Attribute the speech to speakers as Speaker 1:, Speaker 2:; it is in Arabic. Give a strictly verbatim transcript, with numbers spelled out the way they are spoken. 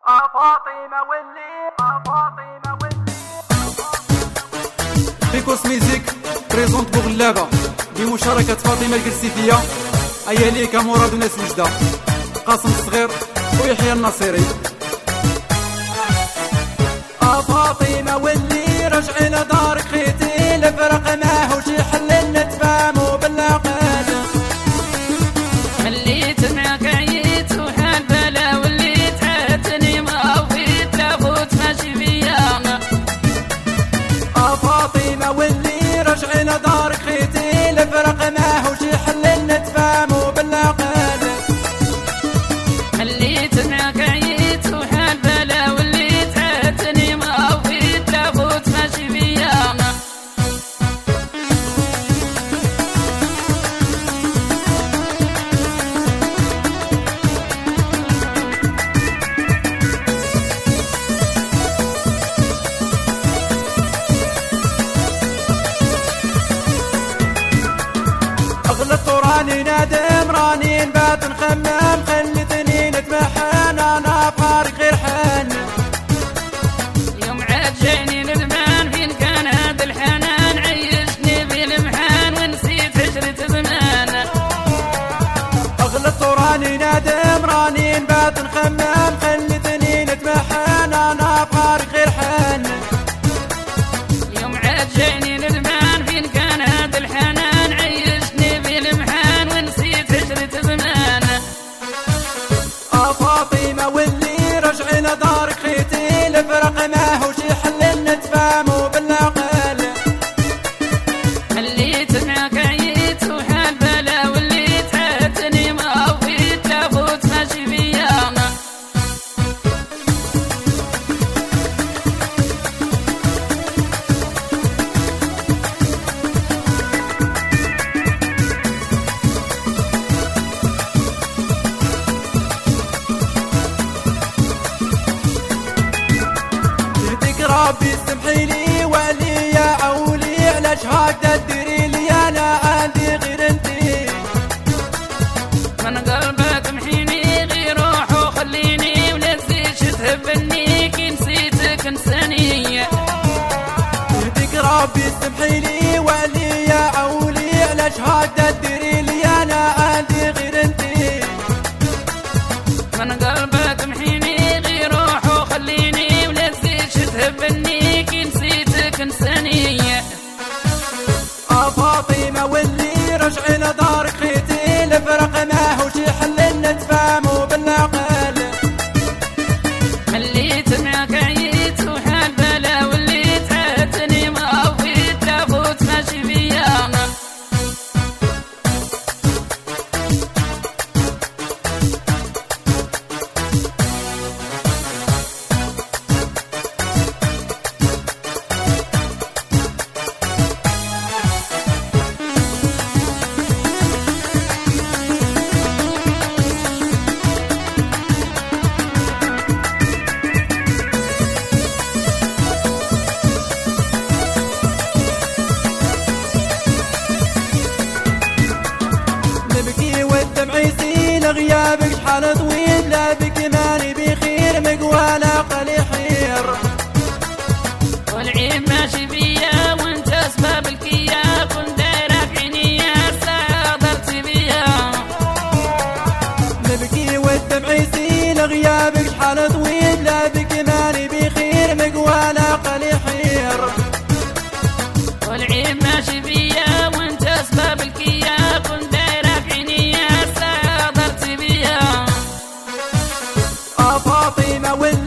Speaker 1: فاطمة واللي فاطمة واللي
Speaker 2: بيكوس ميزيك بريزونت بوغلابة بمشاركة فاطمة القرسيفية. أيا ليك مراد ناس وجدة، قاسم الصغير ويحيى النصيري.
Speaker 1: فاطمة واللي رجعي لدارك خيتي الفرق ما هو شي حل نتفاهمو بالعقل.
Speaker 3: مليت معك عييت وحال بلا واللي تعبتني ما وفيت لابوت ماشي فيا.
Speaker 1: فاطمة واللي رجعي لدارك خيتي الفرق ما هو شي حل نتفاهمو بالعقل.
Speaker 3: مليت معك عييت وحال بلا واللي تعبتني ما وفيت لابوت ماشي فيا.
Speaker 1: غلطت راني نادم راني نبات نخمم خلتني نتمحن انا بغارك غير حن.
Speaker 3: يوم عاد جاني ندمان فين كان هاد الحنان عيشني بالمحان ونسيت عشرة زمان.
Speaker 1: غلطت راني نادم راني نبات نخمم خلتني نتمحن انا بغارك غير حن.
Speaker 3: يوم عاد جاني ندمان فين كان هاد الحنان عيشني بالمحان ونسيت عشرة زمان.
Speaker 1: فاطمة واللي رجعي لدارك خيتي الفرق ما هو شي حل نتفاهمو بالعقل.
Speaker 3: مليت معك عييت وحال بلا واللي تعبتني ما وفيت لابوت ماشي فيا.
Speaker 1: ربي سمحي لي وعلي يا عولي علاش هكذا تديري لي انا عندي غير انتي.
Speaker 3: من قلبك محيني غير روح وخليني ولا تزيدش تهبني كي نسيتك نساني.
Speaker 1: يهديك ربي سمحي لي وعلي يا عولي علاش هكذا تديري لي انا عندي غير انتي.
Speaker 3: من قلبك محيني غير روح وخليني ولا تزيدش تهبني كي نسيتك نساني.
Speaker 1: فاطمة واللي رجعي لدارك خيتي الفرق ما هو شي حل نتفاهمو بالعقل.
Speaker 3: مليت معك عييت وحال بلا واللي تعبتني ما وفيت لابوت ماشي فيا.
Speaker 1: نبكي والدمع يسيل غيابك شحال طويل لا بك ماني بخير مقوى لا قلي حير.
Speaker 3: والعيب ماشي فيا وانت اسباب الكيا كنت دايرك عينيا ساعة ضرت بيا.
Speaker 1: نبكي والدمع يسيل غيابك شحال طويل لا بك ماني بخير مقوى لا قلي حير.
Speaker 3: والعيب ماشي فيا وانت اسباب الكيا كنت دايرك عينيا ساعة ضرت بيا.
Speaker 1: فاطمة واللي